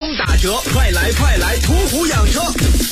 中打折，快来快来，途虎养车！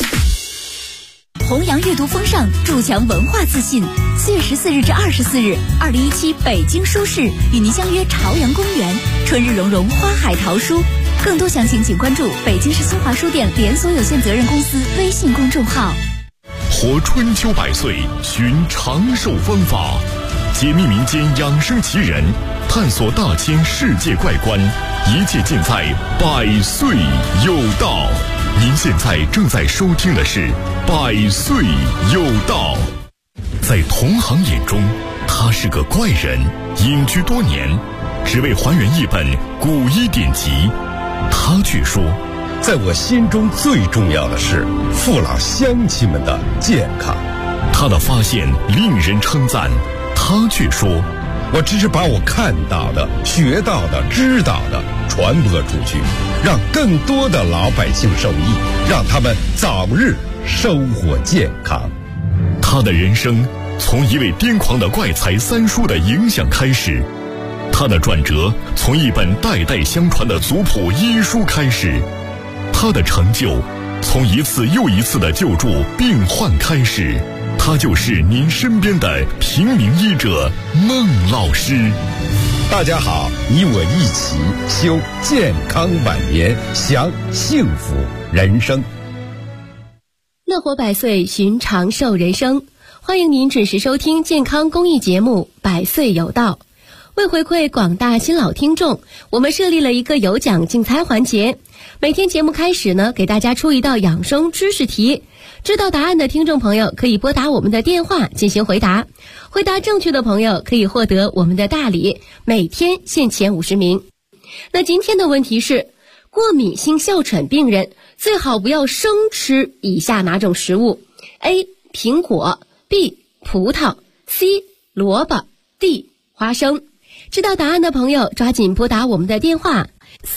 弘扬阅读风尚，筑墙文化自信。4月14日至24日，2017北京书市与您相约朝阳公园，春日融融，花海淘书。更多详情请关注北京市新华书店连锁有限责任公司微信公众号。 活春秋百岁，寻长寿方法，解密民间养生奇人，探索大千世界怪观，一切尽在百岁有道。您现在正在收听的是百岁有道。在同行眼中，他是个怪人，隐居多年，只为还原一本古医典籍。他却说， 在我心中最重要的是父老乡亲们的健康。 他的发现令人称赞，他却说， 我只是把我看到的、学到的、知道的传播出去，让更多的老百姓受益，让他们早日收获健康。 他的人生从一位癫狂的怪才三叔的影响开始，他的转折从一本代代相传的族谱医书开始，他的成就从一次又一次的救助病患开始。他就是您身边的平民医者孟老师。 大家好，你我一起修健康晚年，享幸福人生。 乐活百岁，寻长寿人生。欢迎您准时收听健康公益节目《百岁有道》。为回馈广大新老听众，我们设立了一个有奖竞猜环节。每天节目开始呢，给大家出一道养生知识题，知道答案的听众朋友可以拨打我们的电话进行回答，回答正确的朋友可以获得我们的大礼，每天限前50名。那今天的问题是，过敏性哮喘病人最好不要生吃以下哪种食物？ A. 苹果， B. 葡萄， C. 萝卜， D. 花生。知道答案的朋友抓紧拨打我们的电话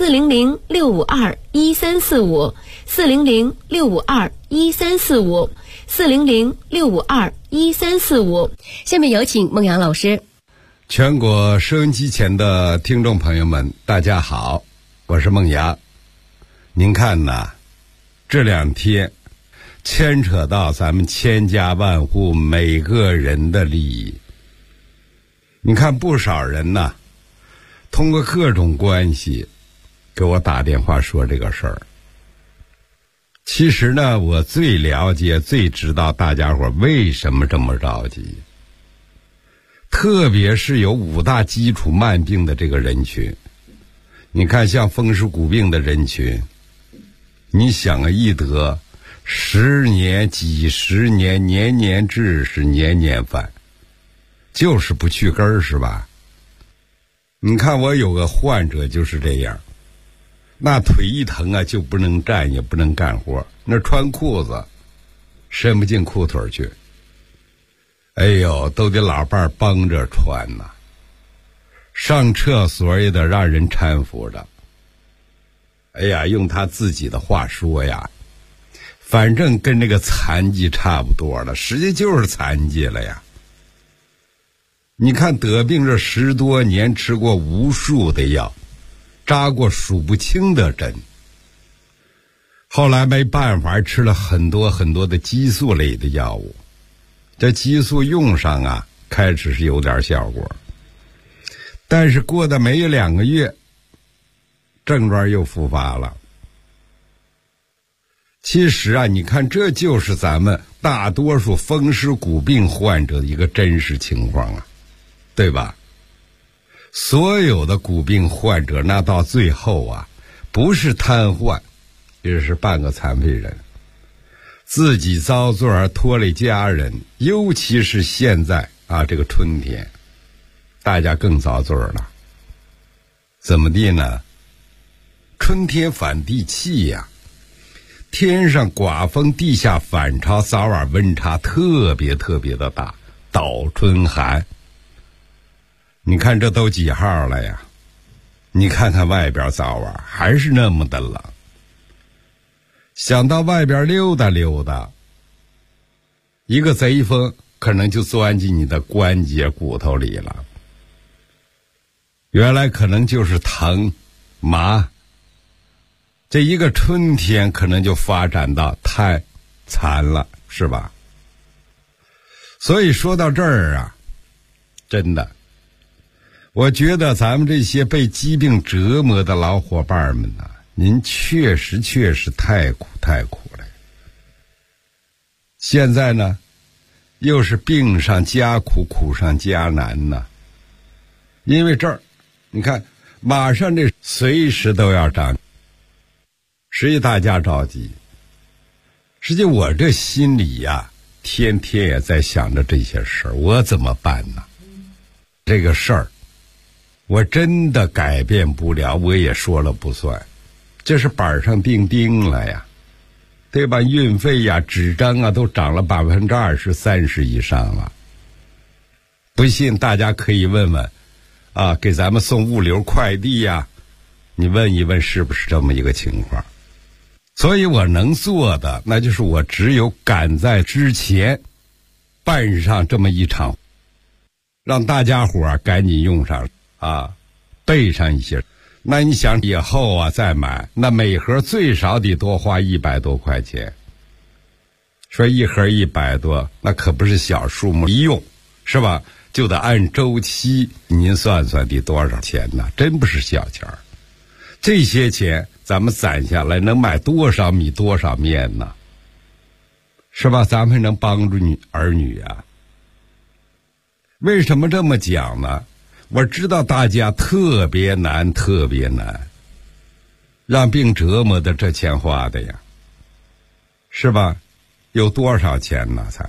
400-652-1345 400-652-1345 400-652-1345。下面有请孟阳老师。 全国收音机前的听众朋友们，大家好，我是孟阳。您看呐，这2天牵扯到咱们千家万户每个人的利益。你看不少人呐，通过各种关系给我打电话说这个事儿。其实呢，我最了解、最知道大家伙为什么这么着急，特别是有5大基础慢病的这个人群。你看像风湿骨病的人群，你想啊，一得10年、几十年，年年治是年年犯，就是不去根儿，是吧？你看我有个患者就是这样，那腿一疼啊，就不能站，也不能干活，那穿裤子伸不进裤腿去，哎呦，都得老伴儿帮着穿呐，上厕所也得让人搀扶着。哎呀，用他自己的话说呀，反正跟那个残疾差不多了，实际就是残疾了呀。你看得病这10多年，吃过无数的药，扎过数不清的针，后来没办法吃了很多很多的激素类的药物，这激素用上啊，开始是有点效果，但是过了没有2个月，症状又复发了。其实啊，你看这就是咱们大多数风湿骨病患者的一个真实情况啊，对吧？所有的骨病患者那到最后啊，不是瘫痪，也是半个残废人，自己遭罪而拖累家人，尤其是现在啊，这个春天大家更遭罪了。怎么地呢？春天反地气呀，天上刮风，地下反潮，早晚温差特别特别的大，倒春寒。你看这都几号了呀？你看看外边早晚还是那么的冷，想到外边溜达溜达，一个贼风可能就钻进你的关节骨头里了。原来可能就是疼麻， 这一个春天可能就发展到太惨了，是吧？所以说到这儿啊，真的，我觉得咱们这些被疾病折磨的老伙伴们呐，您确实太苦了。现在呢，又是病上加苦，苦上加难呐。因为这儿，你看，马上这随时都要涨，实际大家着急。实际我这心里呀，天天也在想着这些事儿，我怎么办呢？这个事儿，我真的改变不了，我也说了不算，这是板上钉钉了呀，对吧？运费呀、纸张啊，都涨了20%、30%以上了。不信大家可以问问，啊，给咱们送物流快递呀，你问一问是不是这么一个情况？所以我能做的，那就是我只有赶在之前办上这么一场，让大家伙儿赶紧用上啊，备上一些。那你想以后啊再买，那每盒最少得多花100多块钱。说一盒100多，那可不是小数目，一用是吧？就得按周期，您算算得多少钱呢？真不是小钱儿。这些钱咱们攒下来，能买多少米多少面呢？是吧？咱们能帮助儿女啊。为什么这么讲呢？我知道大家特别难，让病折磨的这钱花的呀，是吧？有多少钱呢？才？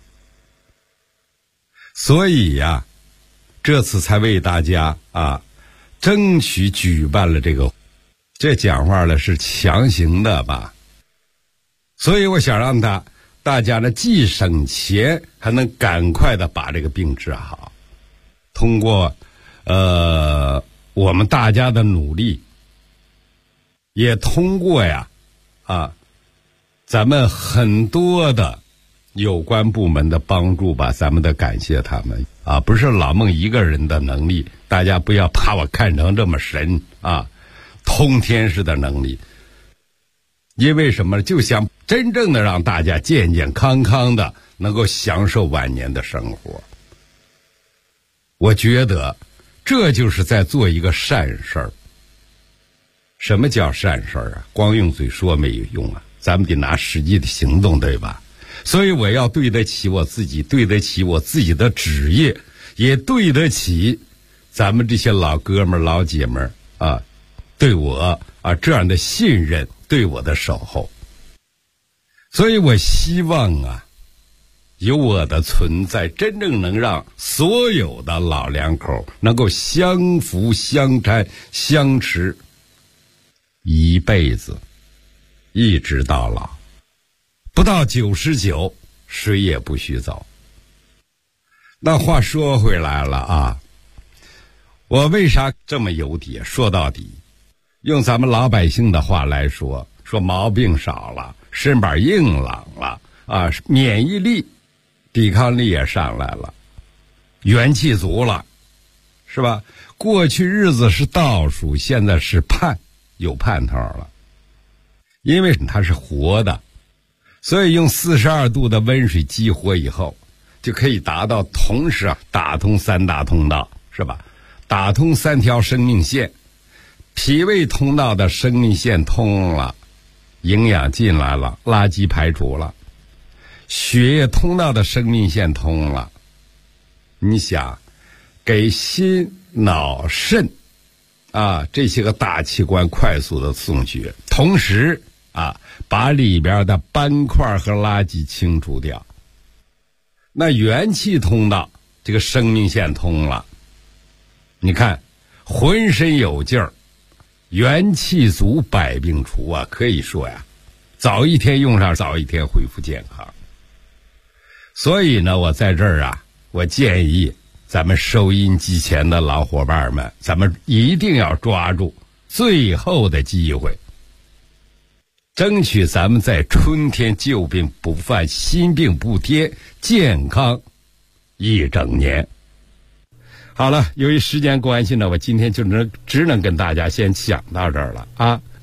所以呀，这次才为大家啊，争取举办了这讲话了是强行的吧？所以我想让大家呢既省钱，还能赶快的把这个病治好。通过我们大家的努力，也通过呀咱们很多的有关部门的帮助吧，咱们得感谢他们啊，不是老孟一个人的能力，大家不要把我看成这么神啊，通天式的能力。因为什么？就想真正的让大家健健康康的能够享受晚年的生活。我觉得这就是在做一个善事儿。什么叫善事儿啊？光用嘴说没有用啊，咱们得拿实际的行动，对吧？所以我要对得起我自己，对得起我自己的职业，也对得起咱们这些老哥们儿老姐们儿啊，对我啊这样的信任，对我的守候。所以我希望啊，有我的存在，真正能让所有的老两口能够相扶相搀相持一辈子，一直到老。不到99，谁也不许走。那话说回来了啊，我为啥这么有底？说到底，用咱们老百姓的话来说毛病少了，身板硬朗了啊，免疫力、抵抗力也上来了，元气足了，是吧？过去日子是倒数，现在是有盼头了，因为它是活的。所以用42度的温水激活以后，就可以达到同时打通3大通道，是吧？打通3条生命线，脾胃通道的生命线通了，营养进来了，垃圾排除了；血液通道的生命线通了，你想给心脑肾这些个大器官快速的送血，同时把里边的斑块和垃圾清除掉。那元气通道这个生命线通了，你看浑身有劲儿，元气足，百病除啊，可以说呀，早一天用上，早一天恢复健康。所以呢，我在这儿我建议咱们收音机前的老伙伴们，咱们一定要抓住最后的机会，争取咱们在春天旧病不犯，新病不添，健康一整年。好了，由于时间关系呢，我今天就只能跟大家先讲到这儿了啊。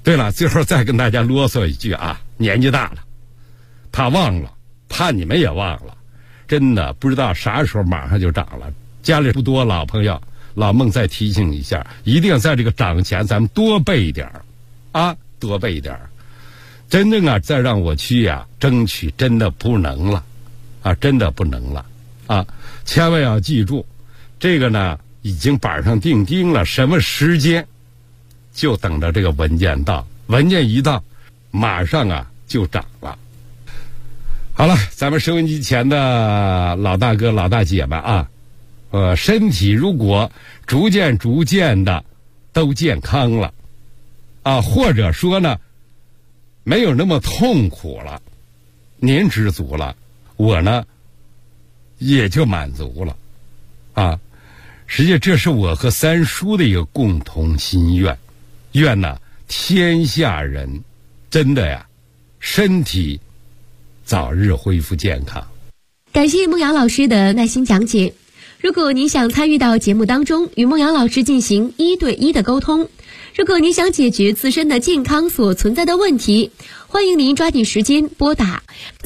对了，最后再跟大家啰嗦一句啊，年纪大了，怕忘了，怕你们也忘了，真的不知道啥时候马上就长了。家里不多老朋友，老孟再提醒一下，一定要在这个涨前咱们多备一点啊，多备一点。真正啊，再让我去啊争取，真的不能了啊，真的不能了啊！千万要记住，这个呢已经板上钉钉了，什么时间就等着这个文件到，文件一到，马上啊就涨了。好了，咱们收音机前的老大哥老大姐们啊，身体如果逐渐的都健康了啊，或者说呢没有那么痛苦了，您知足了，我呢也就满足了啊。实际这是我和三叔的一个共同心愿，愿呢天下人真的呀身体早日恢复健康。 感谢孟阳老师的耐心讲解。如果您想参与到节目当中，与孟阳老师进行1对1的沟通，如果您想解决自身的健康所存在的问题，欢迎您抓紧时间拨打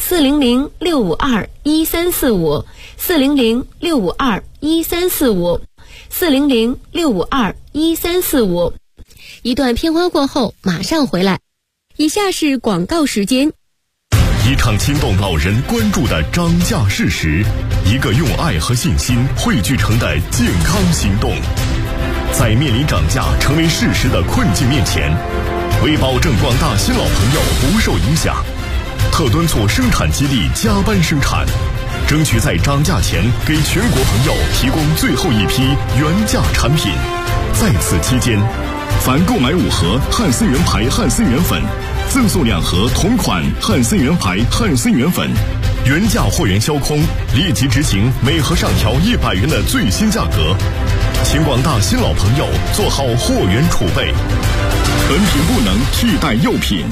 400-652-1345 400-652-1345 400-652-1345。一段片花过后马上回来。以下是广告时间。 一场惊动老人关注的涨价事实，一个用爱和信心汇聚成的健康行动。在面临涨价成为事实的困境面前，为保证广大新老朋友不受影响，特敦促生产基地加班生产，争取在涨价前给全国朋友提供最后一批原价产品。在此期间，凡购买5盒汉森源牌汉森源粉，赠送2盒同款汉森源牌汉森源粉，原价货源销空，立即执行每盒上调100元的最新价格。请广大新老朋友做好货源储备，本品不能替代幼品。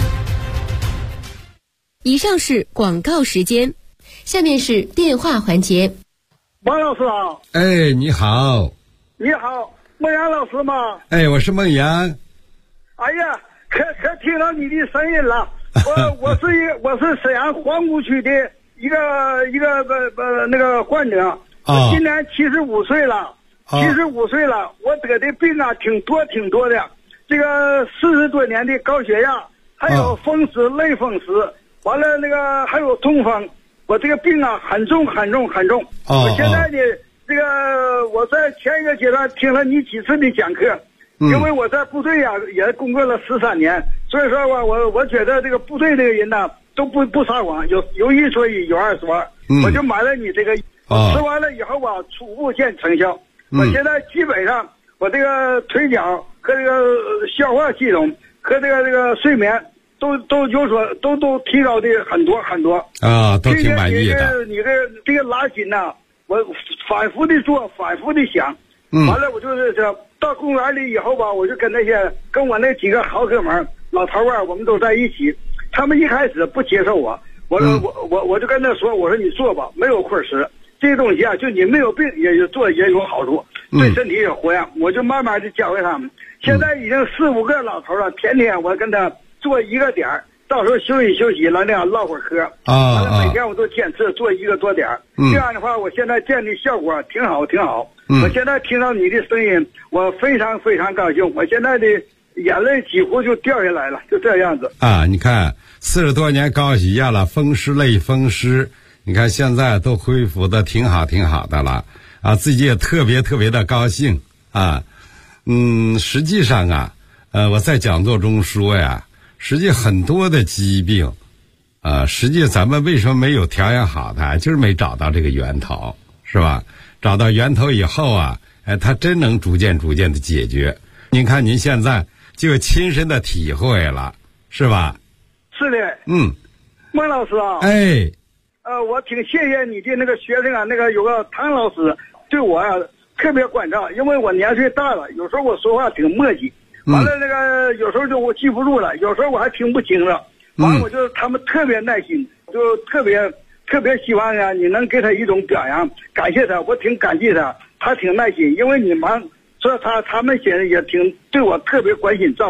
以上是广告时间，下面是电话环节。 王老师啊， 哎，你好。 你好，孟阳老师吗？ 哎，我是孟阳。 哎呀，可听到你的声音了。我是沈阳皇姑区的一个那个患者， 啊， 今年75岁了。75岁了，我得的病啊挺多的，这个40多年的高血压，还有风湿、类风湿，完了那个还有痛风，我这个病啊很重。我现在呢，这个我在前一个阶段听了你几次的讲课，因为我在部队呀也工作了13年，所以说我觉得这个部队这个人呢都不撒谎，有一说一，有二说二，我就买了你这个，吃完了以后啊初步见成效。我现在基本上，我这个腿脚和这个消化系统和这个睡眠都有所都提高的很多啊，都挺满意的。 你这个拉筋呐，我反复的做，反复的想，完了我就是到公园里以后吧，我就跟我那几个好哥们老头啊，我们都在一起。他们一开始不接受我就跟他说，我说你做吧，没有困时。这个东西啊，就你没有病也有好处，对身体有活样。我就慢慢的教会他们。现在已经4、5个老头了，天天我跟他做一个点，到时候休息了那样唠会儿嗑每天我都坚持做1个多点，这样的话，我现在见的效果挺好。我现在听到你的声音，我非常高兴，我现在的眼泪几乎就掉下来了，就这样子啊！你看40多年高血压了，风湿类风湿。你看现在都恢复的挺好的了啊，自己也特别的高兴啊。实际上啊，我在讲座中说呀，实际很多的疾病实际咱们为什么没有调养好它，就是没找到这个源头，是吧？找到源头以后啊，它真能逐渐的解决。您看您现在就亲身的体会了，是吧？ 是的。孟老师啊。 哎。 我挺谢谢你的那个学生啊，那个有个唐老师对我啊特别关照，因为我年岁大了，有时候我说话挺磨叽，完了那个有时候就我记不住了，有时候我还听不清了，完了我就他们特别耐心，就特别希望啊你能给他一种表扬，感谢他，我挺感激他挺耐心，因为你忙，所以他们现在也挺对我特别关心照顾，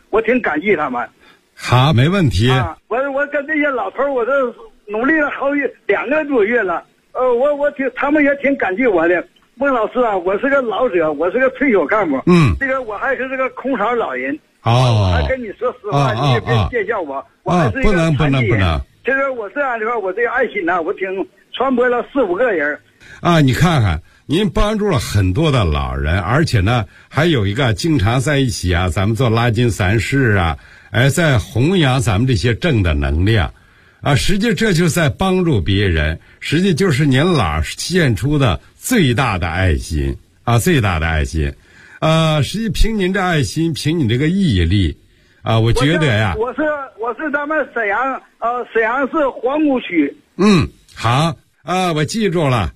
我挺感激他们。 好，没问题。 我跟这些老头我都努力了2个多月了。他们也挺感激我的。孟老师啊，我是个老者，我是个退休干部。这个我还是这个空巢老人。我还跟你说实话，你也别见笑我。我还是一个残疾人。其实我这样的话，我这个爱心呢，我挺传播了4-5个人。 你看看，您帮助了很多的老人，而且呢，还有一个经常在一起啊，咱们做拉筋散事啊，在弘扬咱们这些正的能量。实际这就是在帮助别人，实际就是您老献出的最大的爱心最大的爱心。实际凭您这爱心，凭你这个毅力我觉得呀， 我是咱们沈阳市皇姑区。 好我记住了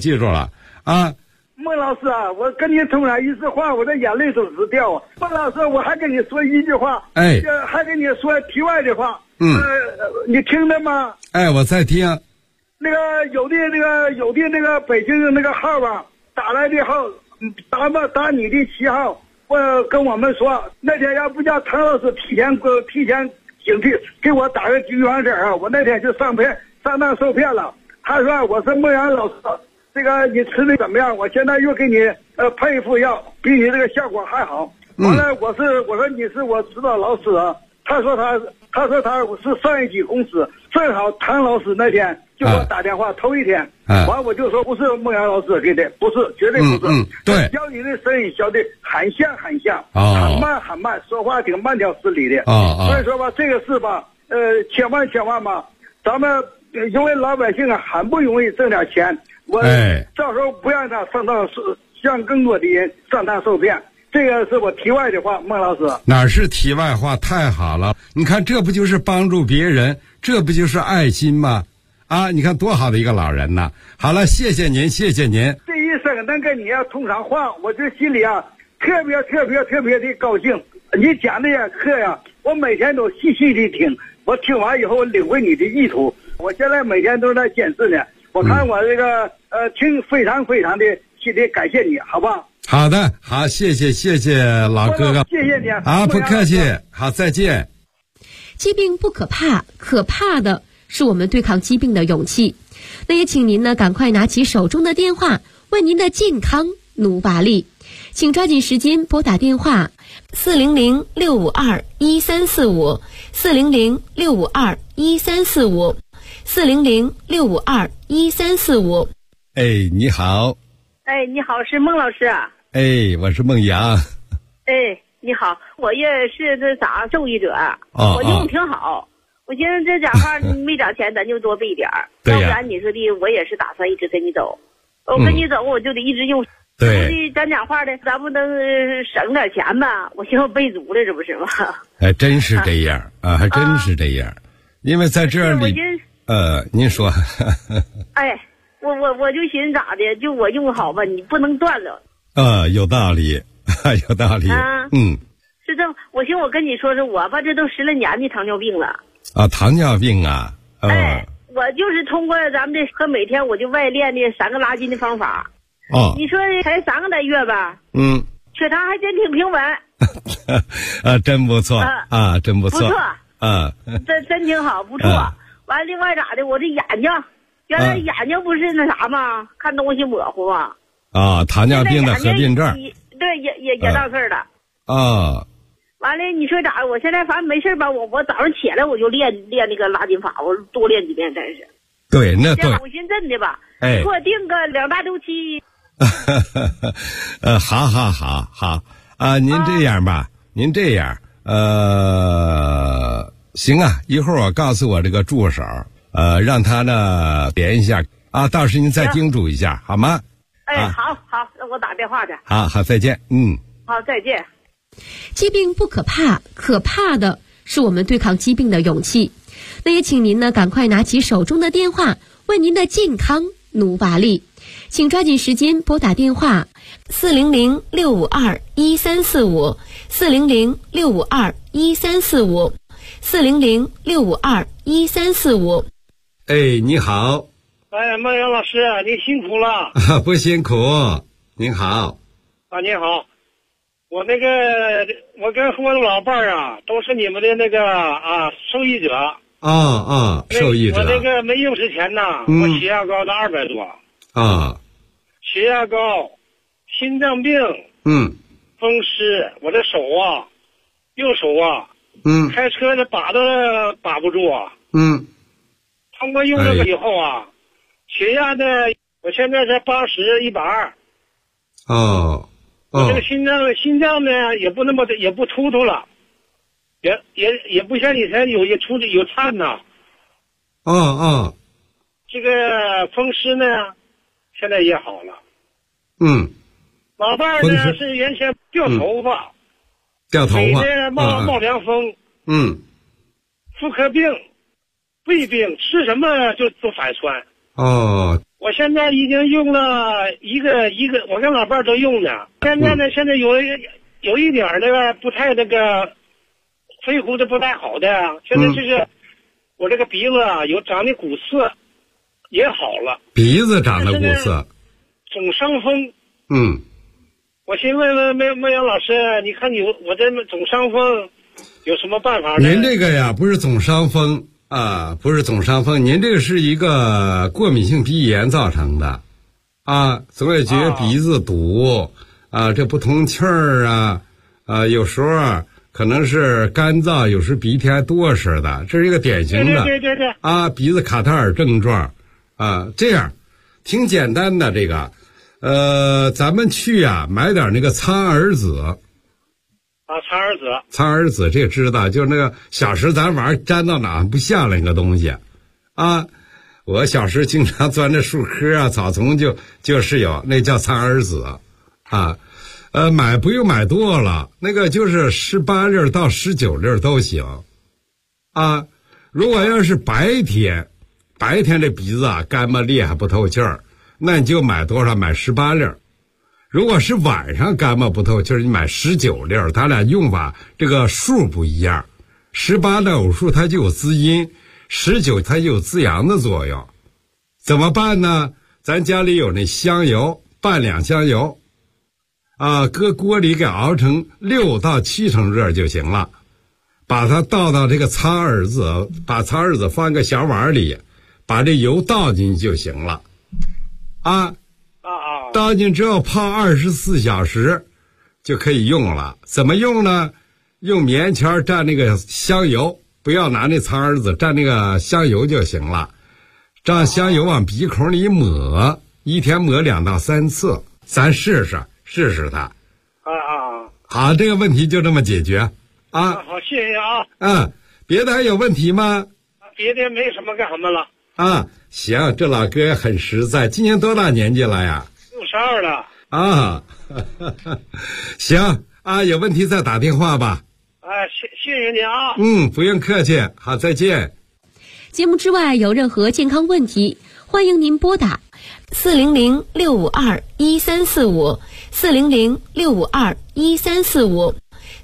孟老师啊，我跟你通上一次话，我的眼泪都直掉。孟老师，我还跟你说一句话，还跟你说题外的话。你听着吗？ 我在听。 那个有的那个北京的那个号吧，打来的号，打你的旗号，跟我们说，那天要不叫唐老师提前警惕，给我打个预防针啊！我那天就上当受骗了。他说我是孟阳老师，这个你吃的怎么样？我现在又给你配一副药，比你这个效果还好。完了，我说你是我指导老师啊。他说他是上一级公司，正好唐老师那天就给我打电话，头一天，完我就说不是孟阳老师给的，不是，绝对不是。 对， 教你的声音教的很像，很慢，说话挺慢条斯理的。所以说吧，这个事吧，千万吧，咱们因为老百姓很不容易挣点钱，我到时候不让他向更多的人上当受骗。这个是我题外的话，孟老师。 哪是题外话？太好了！你看，这不就是帮助别人，这不就是爱心吗？你看多好的一个老人呐！好了，谢谢您。这一生能跟你通上话，我这心里特别的高兴。你讲的课我每天都细细的听，我听完以后我领会你的意图。我现在每天都在监视呢，我看我这个听非常的心里感谢你，好不好？ 好的，好，谢谢老哥哥， 谢谢你不客气，好，再见。 疾病不可怕，可怕的是我们对抗疾病的勇气。那也请您呢赶快拿起手中的电话，为您的健康努把力。请抓紧时间拨打电话400-652-1345 400-652-1345 400-652-1345。 你好。 你好，是孟老师啊。 我是孟阳。 你好，我也是这受益者。我用挺好。我寻思这讲话没涨钱，咱就多备点儿。要不然你说的，我也是打算一直跟你走。我跟你走，我就得一直用。 对。 咱讲话的，咱不能省点钱吧？我寻思备足了，这不是吗？ 还真是这样还真是这样。因为在这里，您说。 我就寻思咋的，就我用好吧，你不能断了。 有道理，有道理。 是这，我寻思我跟你说我吧，这都10来年的糖尿病了。 糖尿病啊。 我就是通过咱们和每天我就外练的3个拉筋的方法。你说才3个来月吧。血糖还真挺平稳。 真不错真不错。 不错。真挺好，不错。完另外咋的，我这眼睛。原来眼睛不是那啥吗？看东西模糊吗？ 糖尿病的合并症。 对，也到事儿了。完了，你说咋？我现在反正没事吧，我早上起来我就练那个拉筋法，我多练几遍，真是。 对，那对。 我寻真的吧，给我定个2大周期。 好您这样吧，行一会儿我告诉我这个助手。让他呢连一下到时您再叮嘱一下好吗？ 好，那我打电话去。 好，再见。 好，再见。 疾病不可怕，可怕的是我们对抗疾病的勇气。那也请您呢赶快拿起手中的电话，为您的健康努把力。请抓紧时间拨打电话400-652-1345 400-652-1345 400-652-1345。 你好。 孟阳老师，你辛苦了。 不辛苦。您好。 您好。 我跟我的老伴儿啊，都是你们的那个受益者。 受益者。 我那个没用之前呢，我血压高到200多。血压高，心脏病。风湿，我的手啊，右手啊，开车的把都把不住啊。通过用这个以后啊，血压的，我现在是80、120。我这个心脏呢也不突突了，也不像以前有颤呐。这个风湿呢，现在也好了。老伴儿呢是原先掉头发，每天冒凉风。妇科病、胃病，吃什么就反酸。我现在已经用了一个，我跟老伴儿都用的。现在呢，现在有一点那个不太那个肺呼的不太好的，现在就是我这个鼻子啊有长的骨刺，也好了。 鼻子长的骨刺， 总伤风。我先问问孟阳老师，你看我这总伤风有什么办法呢？ 您这个呀，不是总伤风。不是总伤风，您这个是一个过敏性鼻炎造成的，总会觉得鼻子堵，这不通气儿有时候可能是干燥，有时鼻涕还多似的，这是一个典型的， 对， 鼻子卡塔尔症状，这样，挺简单的这个，咱们去买点那个苍耳子。苍耳子这个知道，就是那个小时咱玩粘到哪不下来那个东西，我小时经常钻着树棵草丛就是有，那叫苍耳子，买不用买多了，那个就是18粒到19粒都行，如果要是白天这鼻子干巴厉害不透气儿，那你就买多少？买18粒。如果是晚上干巴不透气，你买19粒，它俩用法这个数不一样。18的偶数它就有滋阴，19它就有滋阳的作用。怎么办呢？咱家里有那香油，半两香油，搁锅里给熬成6到7成热就行了。把它倒到这个苍耳子，把苍耳子放个小碗里，把这油倒进去就行了。倒进之后泡24小时就可以用了。怎么用呢？用棉签蘸那个香油，不要拿那苍耳子，蘸那个香油就行了。蘸香油往鼻孔里抹，一天抹2到3次，咱试试它。好，这个问题就这么解决。 好，谢谢啊。 别的还有问题吗？ 别的没什么干什么了。 行，这老哥也很实在。今年多大年纪了呀 ？62了。 行有问题再打电话吧。 谢谢您啊。 不用客气。好，再见。 节目之外有任何健康问题，欢迎您拨打400-652-1345 400-652-1345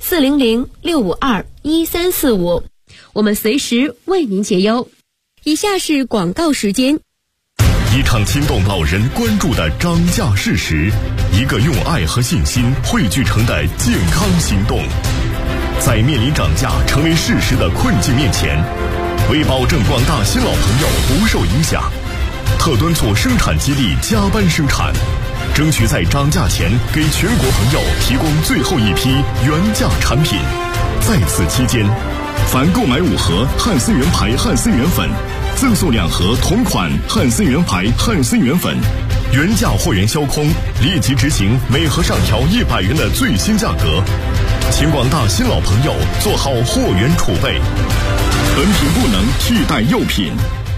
400-652-1345，我们随时为您解忧。以下是广告时间。 一场牵动老人关注的涨价事实，一个用爱和信心汇聚成的健康行动。在面临涨价成为事实的困境面前，为保证广大新老朋友不受影响，特敦促生产基地加班生产，争取在涨价前给全国朋友提供最后一批原价产品。在此期间，凡购买5盒汉森源牌汉森源粉，赠送2盒同款汉森源牌汉森源粉，原价货源销空，立即执行每盒上调100元的最新价格。请广大新老朋友做好货源储备，本品不能替代幼品。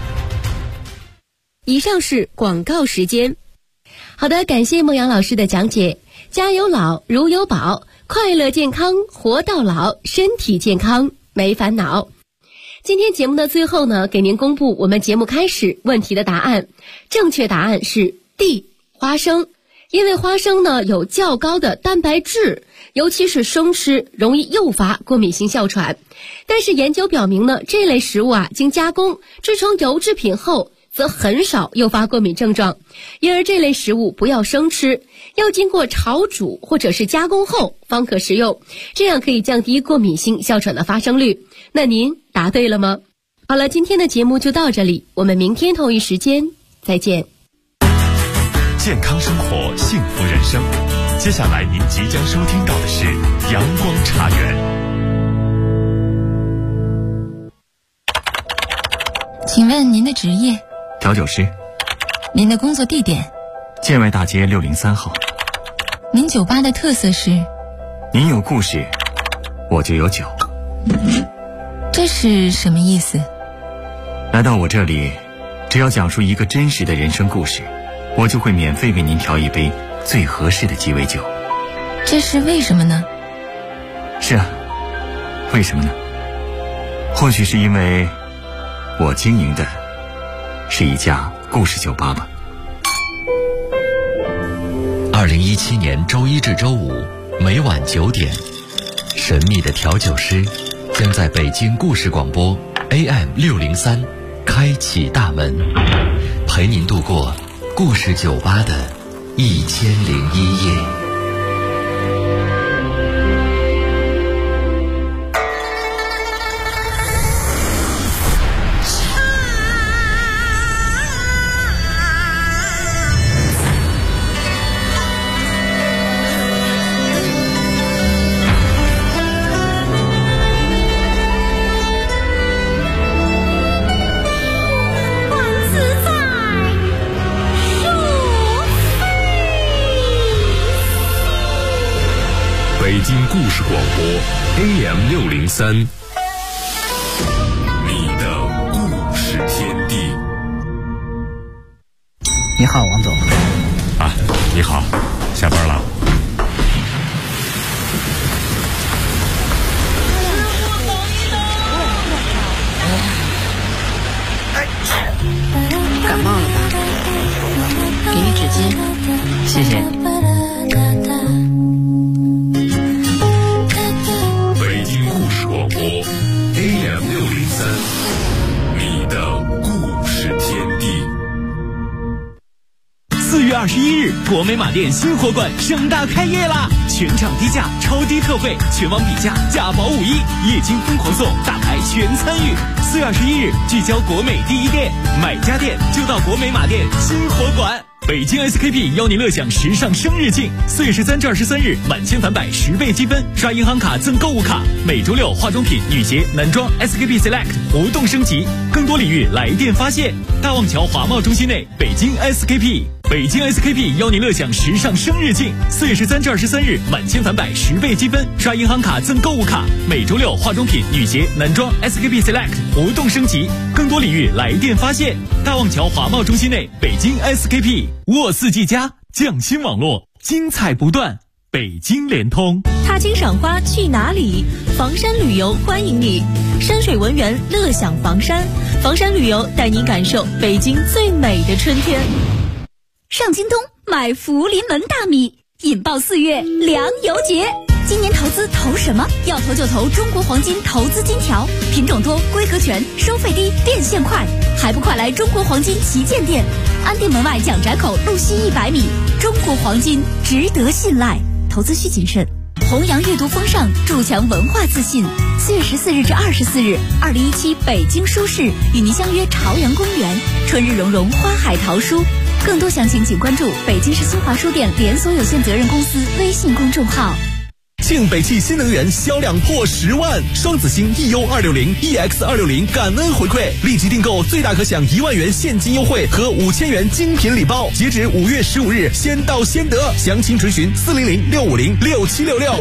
以上是广告时间。好的，感谢孟阳老师的讲解。家有老如有宝，快乐健康活到老，身体健康没烦恼。今天节目的最后呢，给您公布我们节目开始问题的答案。正确答案是 D， 花生。因为花生呢有较高的蛋白质，尤其是生吃容易诱发过敏性哮喘。但是研究表明呢，这类食物经加工制成油制品后， 则很少诱发过敏症状，因而这类食物不要生吃，要经过炒煮或者是加工后方可食用，这样可以降低过敏性哮喘的发生率。那您答对了吗？好了，今天的节目就到这里，我们明天同一时间再见。 健康生活，幸福人生。接下来您即将收听到的是阳光茶园。 请问您的职业？ 调酒师。 您的工作地点？ 建外大街603号。 您酒吧的特色是？ 您有故事，我就有酒。 这是什么意思？ 来到我这里，只要讲述一个真实的人生故事，我就会免费为您调一杯最合适的鸡尾酒。 这是为什么呢？ 是啊，为什么呢？或许是因为我经营的是一家故事酒吧吧。 2017年周一至周五每晚9点，神秘的调酒师将在北京故事广播 AM603 开启大门，陪您度过故事酒吧的1001夜。 北京故事广播 AM603， 你的故事天地。 你好，王总。 啊，你好，下班了。 感冒了吧？给你纸巾，谢谢你。 北京故事广播 AM603， 你的故事天地。 4月21日，国美马店新货馆盛大开业啦！全场低价，超低特惠，全网比价，价保51，液晶疯狂送，大牌全参与。4月21日，聚焦国美第一店，买家电就到国美马店新货馆。北京 SKP 邀您乐享时尚生日庆，4月13至23日，满千返百10倍积分，刷银行卡赠购物卡。每周六，化妆品、女鞋、男装 SKP Select 活动升级，更多礼遇来电发现。大望桥华贸中心内，北京 SKP。北京 SKP 邀您乐享时尚生日庆，4月13至23日，满千返百10倍积分，刷银行卡赠购物卡。每周六，化妆品、女鞋、男装 SKP Select 活动升级，更多礼遇来电发现。大望桥华贸中心内，北京 SKP。沃四季家匠心网络，精彩不断。北京联通， 踏青赏花去哪里？房山旅游欢迎你，山水文园乐享房山，房山旅游带您感受北京最美的春天。上京东买福临门大米，引爆4月粮油节。今年投资投什么？要投就投中国黄金投资金条，品种多，规格全，收费低，变现快，还不快来中国黄金旗舰店，安定门外蒋宅口路西100米。中国黄金值得信赖，投资需谨慎。弘扬阅读风尚，筑强文化自信。4月14日至24日，2017北京书市与您相约朝阳公园，春日融融，花海淘书。更多详情请关注北京市新华书店连锁有限责任公司微信公众号。 庆北汽新能源销量破10万，双子星 EU260、EX260 感恩回馈，立即订购最大可享1万元现金优惠和5000元精品礼包，截止5月15日，先到先得。详情垂询400-650-6766。